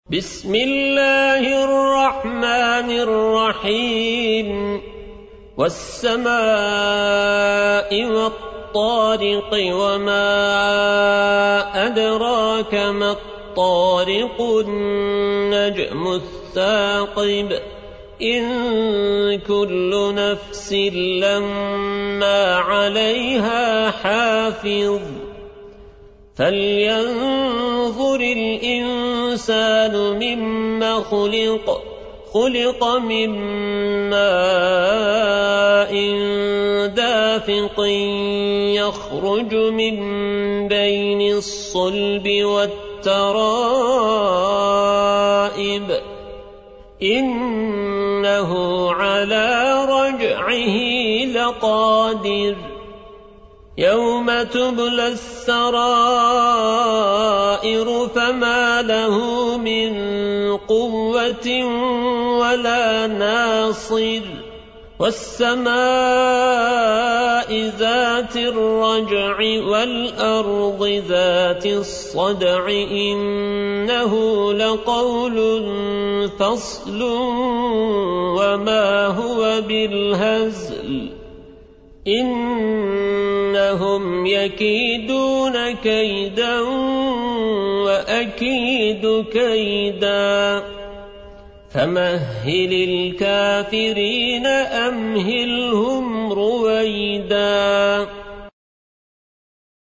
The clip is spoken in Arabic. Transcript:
بسم الله الرحمن الرحيم والسماء والطارق وما أدراك ما الطارق النجم الثاقب إن كل نفس لما عليها حافظ فلينظر الإنسان مما خلق من ماء دافق يخرج من بين الصلب والترائب إنه على رجعه لقادر يوم تبلى السرائر فما له من قوة ولا ناصر والسماء ذات الرجع والأرض ذات الصدع إنه لقول فصل وما هو بالهزل إنهم يكيدون كيدا وأكيد كيدا فمهل الكافرين أمهلهم رويدا